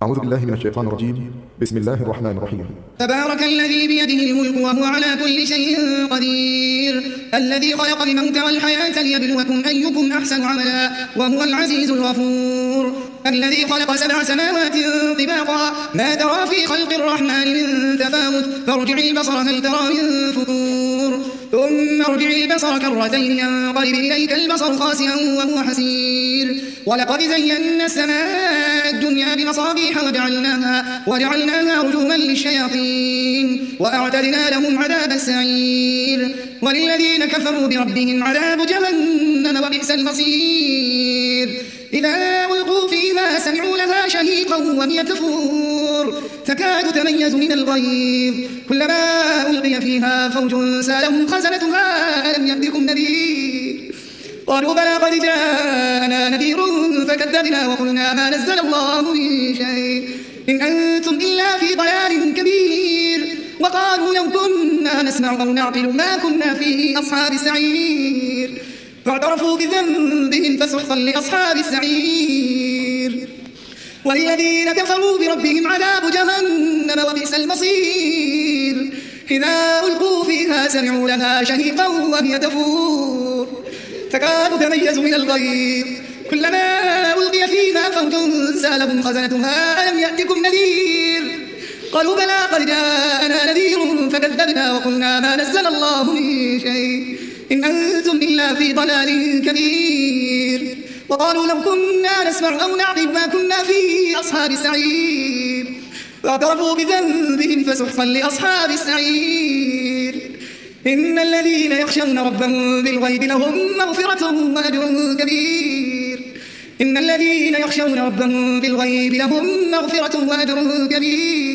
أعوذ بالله من الشيطان الرجيم. بسم الله الرحمن الرحيم. تبارك الذي بيده الملك وهو على كل شيء قدير، الذي خلق الموت والحياة ليبلوكم أيكم أحسن عملا وهو العزيز الغفور، الذي خلق 7 سماوات طباقا ما ترى في خلق الرحمن من تفاوت، فارجع البصر هل ترى من فطور، ثم ارجع البصر كرتين ينقلب إليك البصر خاسئا وهو حسير، ولقد زينا السماء الدنيا بمصابيح وجعلناها رجوما للشياطين وأعتدنا لهم عذاب السعير، وللذين كفروا بربهم عذاب جهنم وبئس المصير، إذا ألقوا فيها سمعوا لها شهيقا وهي تفور تكاد تميز من الغيظ، كلما ألقي فيها فوج سألهم خزنتها ألم يأتكم نذير، قالوا بلى قد جاءنا نذير فكذبنا وقلنا ما نزل الله من شيء إن أنتم إلا في ضلال كبير، وقالوا لو كنا نسمع أو نعقل ما كنا في أصحاب السعير، فاعترفوا بذنبهم فسحقا لأصحاب السعير، والذين كفروا بربهم عذاب جهنم وبئس المصير، إذا ألقوا فيها سمعوا لها شهيقا وهي تفور تكاد تميز من الغيظ، كلما ألقي فيها فوج سألهم خزنتها ألم يأتكم نذير، قالوا بلى قد جاءنا نذير فكذبنا وقلنا ما نزل الله من شيء إن أنتم إلا في ضلال كبير، وقالوا لو كنا نسمع أو نعقل ما كنا في أصحاب السعير، فاعترفوا بذنبهم فسحقا لأصحاب السعير، إن الذين يخشون ربهم بالغيب لهم مغفرة وأجر كبير، إن الذين يخشون ربهم بالغيب لهم مغفرة وأجر كبير.